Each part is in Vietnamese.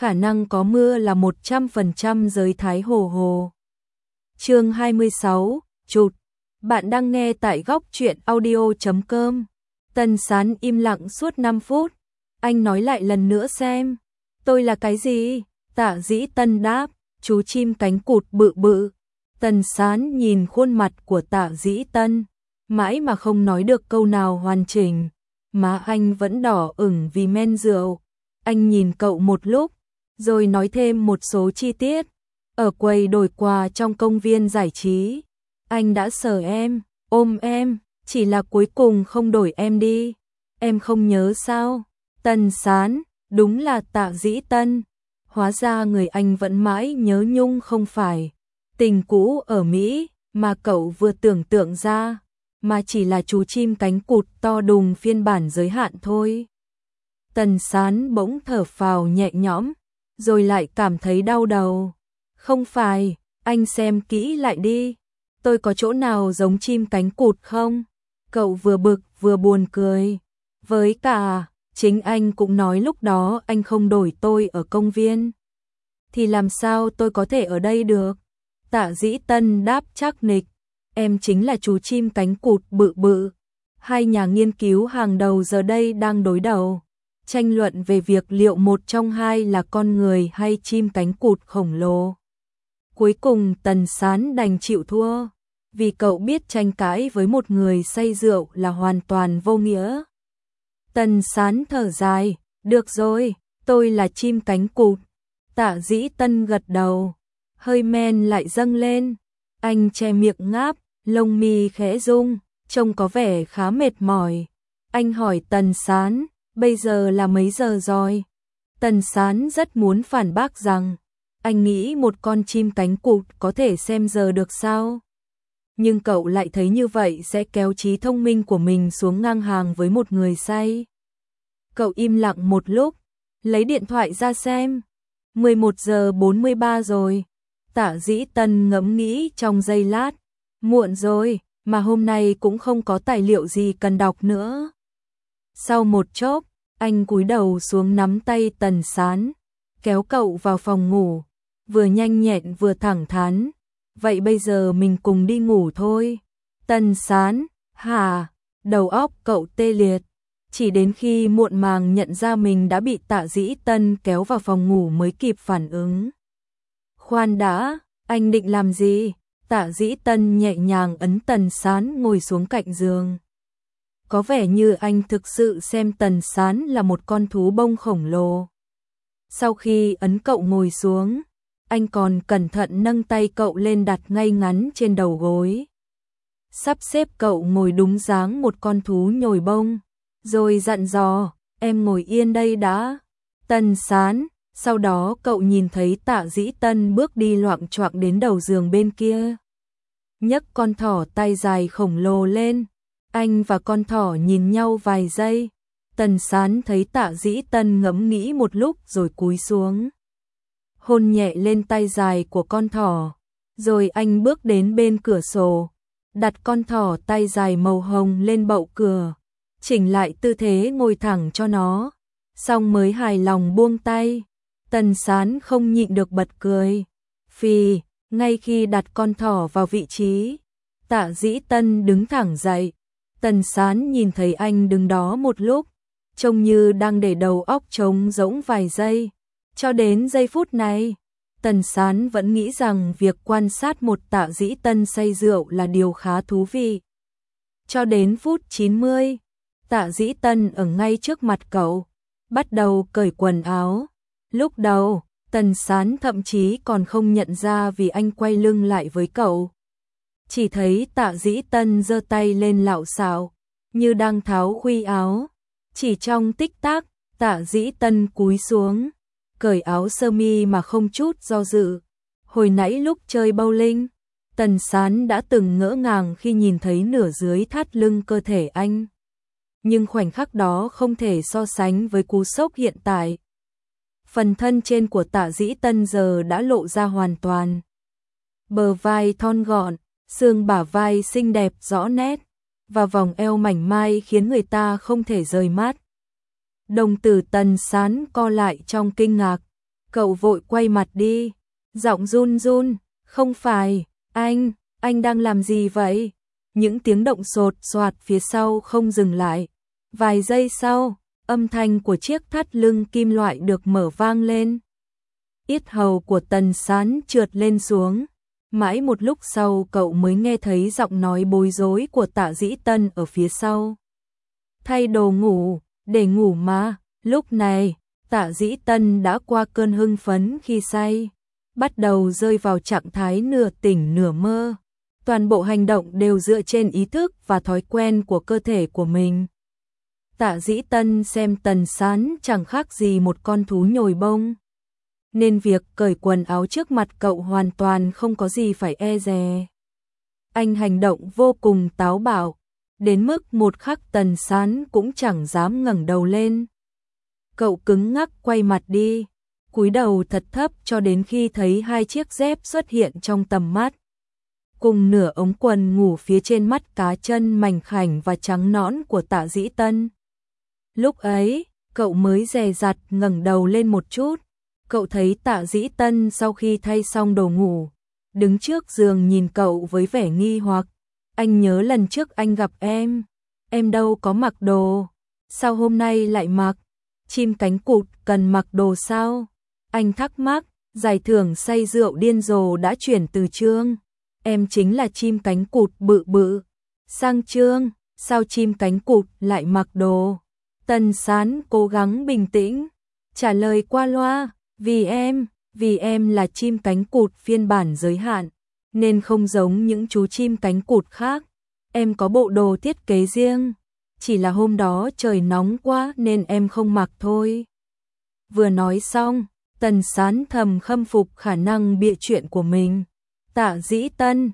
khả năng có mưa là 100% giới Thái Hồ Hồ. Chương 26, chụt. Bạn đang nghe tại góc truyện audio.com. Tần Sán im lặng suốt 5 phút. Anh nói lại lần nữa xem. Tôi là cái gì? Tạ Dĩ Tân đáp, chú chim cánh cụt bự bự. Tần Sán nhìn khuôn mặt của Tạ Dĩ Tân, mãi mà không nói được câu nào hoàn chỉnh. Má anh vẫn đỏ ửng vì men rượu. Anh nhìn cậu một lúc, rồi nói thêm một số chi tiết. Ở quầy đổi quà trong công viên giải trí, anh đã sờ em, ôm em, chỉ là cuối cùng không đổi em đi. Em không nhớ sao? Tần Sán, đúng là Tạ Dĩ Tân. Hóa ra người anh vẫn mãi nhớ nhung không phải tình cũ ở Mỹ mà cậu vừa tưởng tượng ra, mà chỉ là chú chim cánh cụt to đùng phiên bản giới hạn thôi. Tần Sán bỗng thở phào nhẹ nhõm, rồi lại cảm thấy đau đầu. Không phải, anh xem kỹ lại đi. Tôi có chỗ nào giống chim cánh cụt không? Cậu vừa bực vừa buồn cười. Với cả, chính anh cũng nói lúc đó anh không đổi tôi ở công viên. Thì làm sao tôi có thể ở đây được? Tạ Dĩ Tân đáp chắc nịch. Em chính là chú chim cánh cụt bự bự. Hai nhà nghiên cứu hàng đầu giờ đây đang đối đầu, tranh luận về việc liệu một trong hai là con người hay chim cánh cụt khổng lồ. Cuối cùng Tần Sán đành chịu thua, vì cậu biết tranh cãi với một người say rượu là hoàn toàn vô nghĩa. Tần Sán thở dài, được rồi, tôi là chim cánh cụt. Tạ Dĩ Tân gật đầu, hơi men lại dâng lên. Anh che miệng ngáp, lông mi khẽ rung, trông có vẻ khá mệt mỏi. Anh hỏi Tần Sán, bây giờ là mấy giờ rồi? Tần Sán rất muốn phản bác rằng, anh nghĩ một con chim cánh cụt có thể xem giờ được sao? Nhưng cậu lại thấy như vậy sẽ kéo trí thông minh của mình xuống ngang hàng với một người say. Cậu im lặng một lúc, lấy điện thoại ra xem. 11 giờ 43 rồi. Tạ Dĩ Tân ngẫm nghĩ trong giây lát. Muộn rồi, mà hôm nay cũng không có tài liệu gì cần đọc nữa. Sau một chốc, anh cúi đầu xuống nắm tay Tần Sán, kéo cậu vào phòng ngủ, vừa nhanh nhẹn vừa thẳng thắn. Vậy bây giờ mình cùng đi ngủ thôi. Tần Sán, hả? Đầu óc cậu tê liệt. Chỉ đến khi muộn màng nhận ra mình đã bị Tạ Dĩ Tân kéo vào phòng ngủ mới kịp phản ứng. Khoan đã, anh định làm gì? Tạ Dĩ Tân nhẹ nhàng ấn Tần Sán ngồi xuống cạnh giường. Có vẻ như anh thực sự xem Tần Sán là một con thú bông khổng lồ. Sau khi ấn cậu ngồi xuống, anh còn cẩn thận nâng tay cậu lên đặt ngay ngắn trên đầu gối. Sắp xếp cậu ngồi đúng dáng một con thú nhồi bông, rồi dặn dò, em ngồi yên đây đã. Tần Sán, sau đó cậu nhìn thấy Tạ Dĩ Tân bước đi loạng choạng đến đầu giường bên kia. Nhấc con thỏ tay dài khổng lồ lên, anh và con thỏ nhìn nhau vài giây. Tần Sán thấy Tạ Dĩ Tân ngẫm nghĩ một lúc rồi cúi xuống, hôn nhẹ lên tay dài của con thỏ, rồi anh bước đến bên cửa sổ, đặt con thỏ tay dài màu hồng lên bậu cửa, chỉnh lại tư thế ngồi thẳng cho nó, xong mới hài lòng buông tay. Tần Sán không nhịn được bật cười. Phì, ngay khi đặt con thỏ vào vị trí, Tạ Dĩ Tân đứng thẳng dậy. Tần Sán nhìn thấy anh đứng đó một lúc, trông như đang để đầu óc trống rỗng vài giây. Cho đến giây phút này, Tần Sán vẫn nghĩ rằng việc quan sát một Tạ Dĩ Tân say rượu là điều khá thú vị. Cho đến phút 90, Tạ Dĩ Tân ở ngay trước mặt cậu, bắt đầu cởi quần áo. Lúc đầu, Tần Sán thậm chí còn không nhận ra vì anh quay lưng lại với cậu. Chỉ thấy Tạ Dĩ Tân giơ tay lên lạo xạo, như đang tháo khuy áo. Chỉ trong tích tắc, Tạ Dĩ Tân cúi xuống, cởi áo sơ mi mà không chút do dự. Hồi nãy lúc chơi bowling, Tần Sán đã từng ngỡ ngàng khi nhìn thấy nửa dưới thắt lưng cơ thể anh. Nhưng khoảnh khắc đó không thể so sánh với cú sốc hiện tại. Phần thân trên của Tạ Dĩ Tân giờ đã lộ ra hoàn toàn. Bờ vai thon gọn, xương bả vai xinh đẹp rõ nét, và vòng eo mảnh mai khiến người ta không thể rời mắt. Đồng tử Tần Sán co lại trong kinh ngạc. Cậu vội quay mặt đi, giọng run run, không phải, anh đang làm gì vậy? Những tiếng động sột soạt phía sau không dừng lại. Vài giây sau, âm thanh của chiếc thắt lưng kim loại được mở vang lên. Yết hầu của Tần Sán trượt lên xuống. Mãi một lúc sau cậu mới nghe thấy giọng nói bối rối của Tạ Dĩ Tân ở phía sau. Thay đồ ngủ, để ngủ mà. Lúc này, Tạ Dĩ Tân đã qua cơn hưng phấn khi say, bắt đầu rơi vào trạng thái nửa tỉnh nửa mơ. Toàn bộ hành động đều dựa trên ý thức và thói quen của cơ thể của mình. Tạ Dĩ Tân xem Tần Sán chẳng khác gì một con thú nhồi bông, nên việc cởi quần áo trước mặt cậu hoàn toàn không có gì phải e dè. Anh hành động vô cùng táo bạo, đến mức một khắc Tần Sán cũng chẳng dám ngẩng đầu lên. Cậu cứng ngắc quay mặt đi, cúi đầu thật thấp cho đến khi thấy hai chiếc dép xuất hiện trong tầm mắt, cùng nửa ống quần ngủ phía trên mắt cá chân mảnh khảnh và trắng nõn của Tạ Dĩ Tân. Lúc ấy, cậu mới dè dặt ngẩng đầu lên một chút. Cậu thấy Tạ Dĩ Tân sau khi thay xong đồ ngủ, đứng trước giường nhìn cậu với vẻ nghi hoặc. Anh nhớ lần trước anh gặp em đâu có mặc đồ, sao hôm nay lại mặc? Chim cánh cụt cần mặc đồ sao? Anh thắc mắc, giải thưởng say rượu điên rồ đã chuyển từ chương em chính là chim cánh cụt bự bự sang chương sao chim cánh cụt lại mặc đồ? Tần Sán cố gắng bình tĩnh, trả lời qua loa, vì em là chim cánh cụt phiên bản giới hạn, nên không giống những chú chim cánh cụt khác. Em có bộ đồ thiết kế riêng, chỉ là hôm đó trời nóng quá nên em không mặc thôi. Vừa nói xong, Tần Sán thầm khâm phục khả năng bịa chuyện của mình. Tạ Dĩ Tân,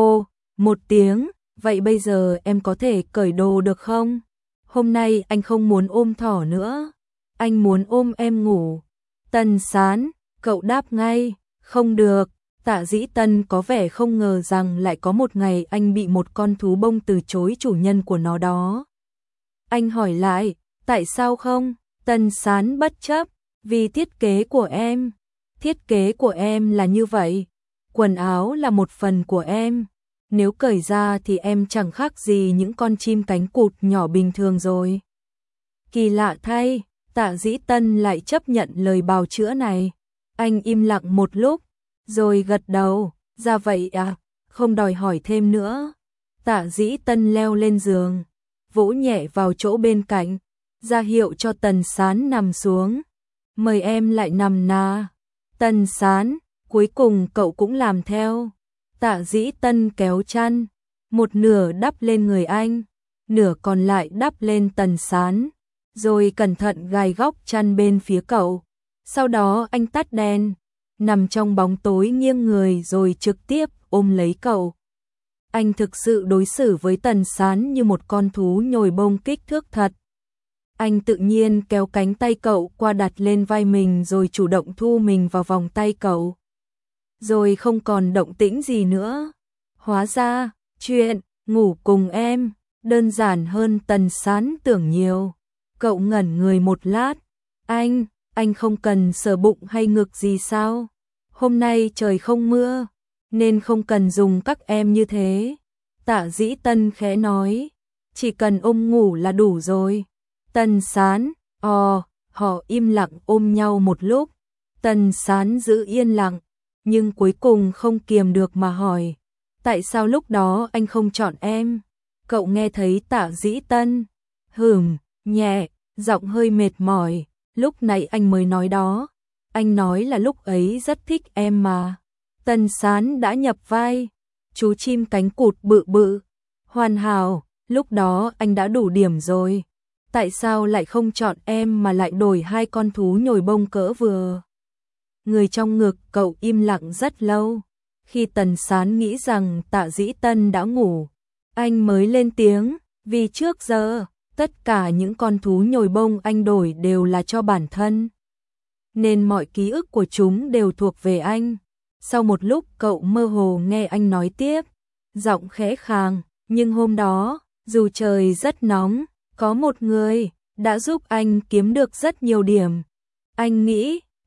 một tiếng, vậy bây giờ em có thể cởi đồ được không? Hôm nay anh không muốn ôm thỏ nữa, anh muốn ôm em ngủ. Tần Sán, cậu đáp ngay, không được. Tạ Dĩ Tân có vẻ không ngờ rằng lại có một ngày anh bị một con thú bông từ chối chủ nhân của nó đó. Anh hỏi lại, tại sao không? Tần Sán bất chấp, vì thiết kế của em. Thiết kế của em là như vậy, quần áo là một phần của em. Nếu cởi ra thì em chẳng khác gì những con chim cánh cụt nhỏ bình thường rồi. Kỳ lạ thay, Tạ Dĩ Tân lại chấp nhận lời bào chữa này. Anh im lặng một lúc, rồi gật đầu, ra vậy à, không đòi hỏi thêm nữa. Tạ Dĩ Tân leo lên giường, vỗ nhẹ vào chỗ bên cạnh, ra hiệu cho Tần Sán nằm xuống. Mời em lại nằm nà. Tần Sán, cuối cùng cậu cũng làm theo. Tạ Dĩ Tân kéo chăn, một nửa đắp lên người anh, nửa còn lại đắp lên Tần Sán, rồi cẩn thận gài góc chăn bên phía cậu. Sau đó anh tắt đèn, nằm trong bóng tối nghiêng người rồi trực tiếp ôm lấy cậu. Anh thực sự đối xử với Tần Sán như một con thú nhồi bông kích thước thật. Anh tự nhiên kéo cánh tay cậu qua đặt lên vai mình rồi chủ động thu mình vào vòng tay cậu. Rồi không còn động tĩnh gì nữa. Hóa ra, chuyện ngủ cùng em đơn giản hơn Tần Sán tưởng nhiều. Cậu ngẩn người một lát. Anh không cần sờ bụng hay ngực gì sao? Hôm nay trời không mưa, nên không cần dùng các em như thế. Tạ Dĩ Tân khẽ nói, chỉ cần ôm ngủ là đủ rồi. Tần Sán, họ im lặng ôm nhau một lúc. Tần Sán giữ yên lặng, nhưng cuối cùng không kiềm được mà hỏi, tại sao lúc đó anh không chọn em? Cậu nghe thấy Tạ Dĩ Tân nhẹ, giọng hơi mệt mỏi, lúc này anh mới nói đó. Anh nói là lúc ấy rất thích em mà. Tần Sán đã nhập vai, chú chim cánh cụt bự bự, hoàn hảo, lúc đó anh đã đủ điểm rồi. Tại sao lại không chọn em mà lại đổi hai con thú nhồi bông cỡ vừa? Người trong ngực cậu im lặng rất lâu. Khi Tần Sán nghĩ rằng Tạ Dĩ Tân đã ngủ, anh mới lên tiếng, vì trước giờ, tất cả những con thú nhồi bông anh đổi đều là cho bản thân, nên mọi ký ức của chúng đều thuộc về anh. Sau một lúc cậu mơ hồ nghe anh nói tiếp, giọng khẽ khàng, nhưng hôm đó, dù trời rất nóng, có một người đã giúp anh kiếm được rất nhiều điểm. Anh nghĩ,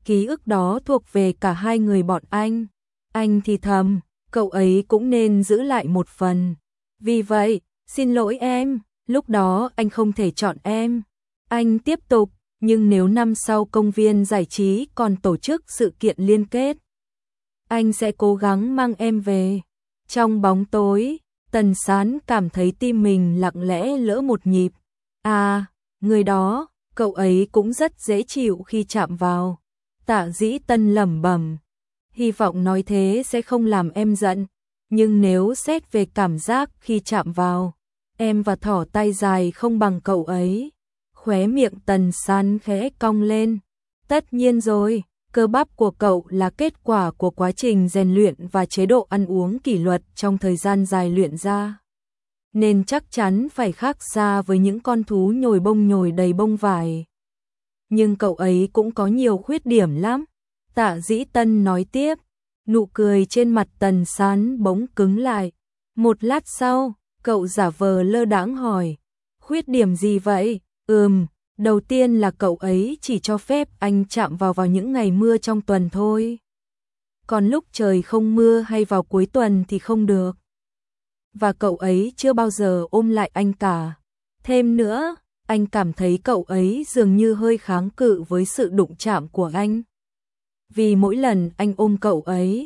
ký ức đó thuộc về cả hai người bọn anh. Anh thì thầm, cậu ấy cũng nên giữ lại một phần. Vì vậy, xin lỗi em, lúc đó anh không thể chọn em. Anh tiếp tục, nhưng nếu năm sau công viên giải trí còn tổ chức sự kiện liên kết, anh sẽ cố gắng mang em về. Trong bóng tối, Tần Sán cảm thấy tim mình lặng lẽ lỡ một nhịp. À, người đó, cậu ấy cũng rất dễ chịu khi chạm vào. Tạ Dĩ Tân lẩm bẩm, hy vọng nói thế sẽ không làm em giận, nhưng nếu xét về cảm giác khi chạm vào, em và thỏ tay dài không bằng cậu ấy. Khóe miệng Tần Sán khẽ cong lên. Tất nhiên rồi, cơ bắp của cậu là kết quả của quá trình rèn luyện và chế độ ăn uống kỷ luật trong thời gian dài luyện ra, nên chắc chắn phải khác xa với những con thú nhồi bông nhồi đầy bông vải. Nhưng cậu ấy cũng có nhiều khuyết điểm lắm. Tạ Dĩ Tân nói tiếp, nụ cười trên mặt Tần Sán bỗng cứng lại. Một lát sau, cậu giả vờ lơ đãng hỏi, khuyết điểm gì vậy? Đầu tiên là cậu ấy chỉ cho phép anh chạm vào những ngày mưa trong tuần thôi. Còn lúc trời không mưa hay vào cuối tuần thì không được. Và cậu ấy chưa bao giờ ôm lại anh cả. Thêm nữa, anh cảm thấy cậu ấy dường như hơi kháng cự với sự đụng chạm của anh. Vì mỗi lần anh ôm cậu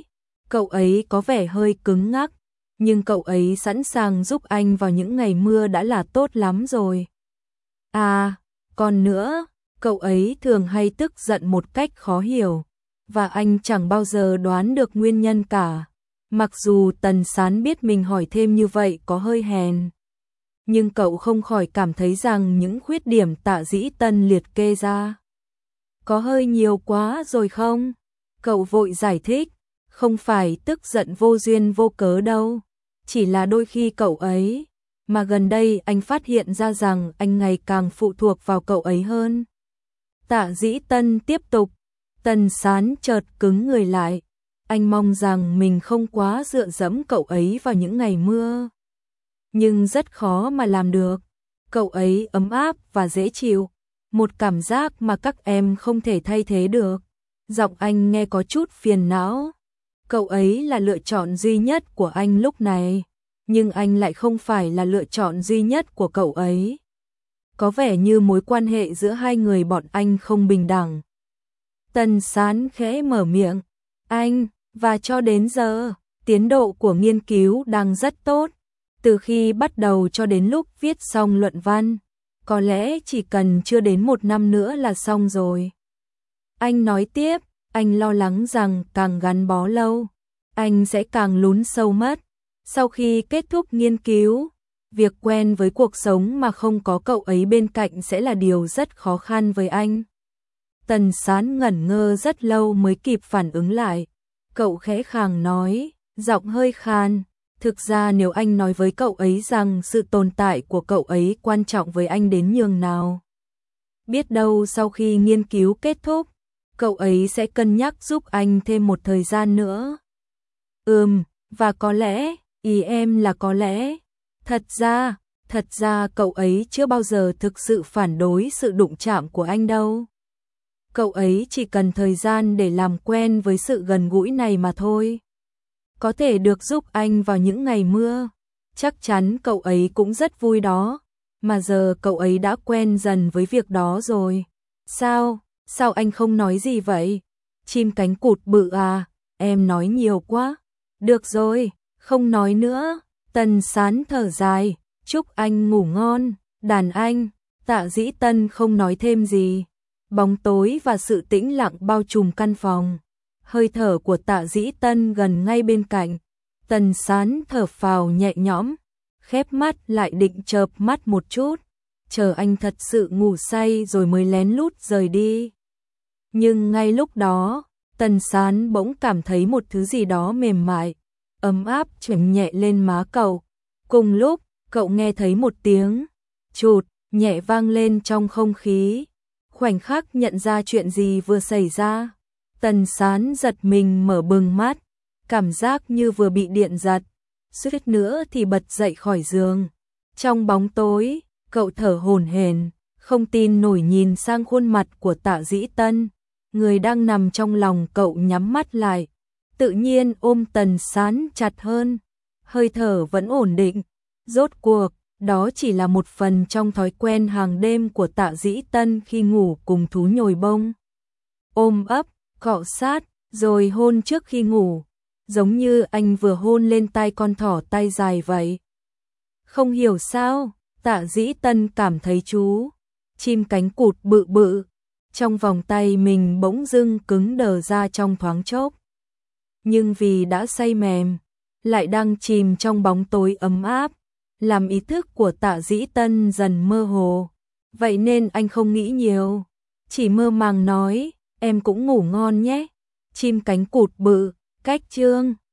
ấy có vẻ hơi cứng ngắc, nhưng cậu ấy sẵn sàng giúp anh vào những ngày mưa đã là tốt lắm rồi. À, còn nữa, cậu ấy thường hay tức giận một cách khó hiểu, và anh chẳng bao giờ đoán được nguyên nhân cả. Mặc dù Tần Sán biết mình hỏi thêm như vậy có hơi hèn, nhưng cậu không khỏi cảm thấy rằng những khuyết điểm Tạ Dĩ Tân liệt kê ra có hơi nhiều quá rồi không? Cậu vội giải thích, không phải tức giận vô duyên vô cớ đâu, chỉ là đôi khi cậu ấy, mà gần đây anh phát hiện ra rằng anh ngày càng phụ thuộc vào cậu ấy hơn. Tạ Dĩ Tân tiếp tục. Tần Sán chợt cứng người lại. Anh mong rằng mình không quá dựa dẫm cậu ấy vào những ngày mưa, nhưng rất khó mà làm được. Cậu ấy ấm áp và dễ chịu, một cảm giác mà các em không thể thay thế được. Giọng anh nghe có chút phiền não. Cậu ấy là lựa chọn duy nhất của anh lúc này, nhưng anh lại không phải là lựa chọn duy nhất của cậu ấy. Có vẻ như mối quan hệ giữa hai người bọn anh không bình đẳng. Tần Sán khẽ mở miệng. Anh, và cho đến giờ, tiến độ của nghiên cứu đang rất tốt. Từ khi bắt đầu cho đến lúc viết xong luận văn, có lẽ chỉ cần chưa đến 1 năm nữa là xong rồi. Anh nói tiếp, anh lo lắng rằng càng gắn bó lâu, anh sẽ càng lún sâu mất. Sau khi kết thúc nghiên cứu, việc quen với cuộc sống mà không có cậu ấy bên cạnh sẽ là điều rất khó khăn với anh. Tần Sán ngẩn ngơ rất lâu mới kịp phản ứng lại. Cậu khẽ khàng nói, giọng hơi khan. Thực ra nếu anh nói với cậu ấy rằng sự tồn tại của cậu ấy quan trọng với anh đến nhường nào, biết đâu sau khi nghiên cứu kết thúc, cậu ấy sẽ cân nhắc giúp anh thêm một thời gian nữa. Và có lẽ, ý em là có lẽ. Thật ra cậu ấy chưa bao giờ thực sự phản đối sự đụng chạm của anh đâu. Cậu ấy chỉ cần thời gian để làm quen với sự gần gũi này mà thôi. Có thể được giúp anh vào những ngày mưa, chắc chắn cậu ấy cũng rất vui đó, mà giờ cậu ấy đã quen dần với việc đó rồi. Sao anh không nói gì vậy? Chim cánh cụt bự à, em nói nhiều quá. Được rồi, không nói nữa. Tần Sán thở dài, chúc anh ngủ ngon, đàn anh. Tạ Dĩ Tân không nói thêm gì. Bóng tối và sự tĩnh lặng bao trùm căn phòng. Hơi thở của Tạ Dĩ Tân gần ngay bên cạnh. Tần Sán thở phào nhẹ nhõm, khép mắt lại định chợp mắt một chút, chờ anh thật sự ngủ say rồi mới lén lút rời đi. Nhưng ngay lúc đó, Tần Sán bỗng cảm thấy một thứ gì đó mềm mại, ấm áp chảy nhẹ lên má cậu. Cùng lúc, cậu nghe thấy một tiếng chụt nhẹ vang lên trong không khí. Khoảnh khắc nhận ra chuyện gì vừa xảy ra, Tần Sán giật mình mở bừng mắt, cảm giác như vừa bị điện giật, suýt nữa thì bật dậy khỏi giường. Trong bóng tối, cậu thở hổn hển, không tin nổi nhìn sang khuôn mặt của Tạ Dĩ Tân. người đang nằm trong lòng cậu nhắm mắt lại, tự nhiên ôm Tần Sán chặt hơn, hơi thở vẫn ổn định. Rốt cuộc, đó chỉ là một phần trong thói quen hàng đêm của Tạ Dĩ Tân khi ngủ cùng thú nhồi bông. Ôm ấp, cọ sát, rồi hôn trước khi ngủ, giống như anh vừa hôn lên tai con thỏ tai dài vậy. Không hiểu sao, Tạ Dĩ Tân cảm thấy chú chim cánh cụt bự bự trong vòng tay mình bỗng dưng cứng đờ ra trong thoáng chốc. Nhưng vì đã say mềm, lại đang chìm trong bóng tối ấm áp, làm ý thức của Tạ Dĩ Tân dần mơ hồ. Vậy nên anh không nghĩ nhiều, chỉ mơ màng nói, em cũng ngủ ngon nhé. Chim cánh cụt bự, cách chương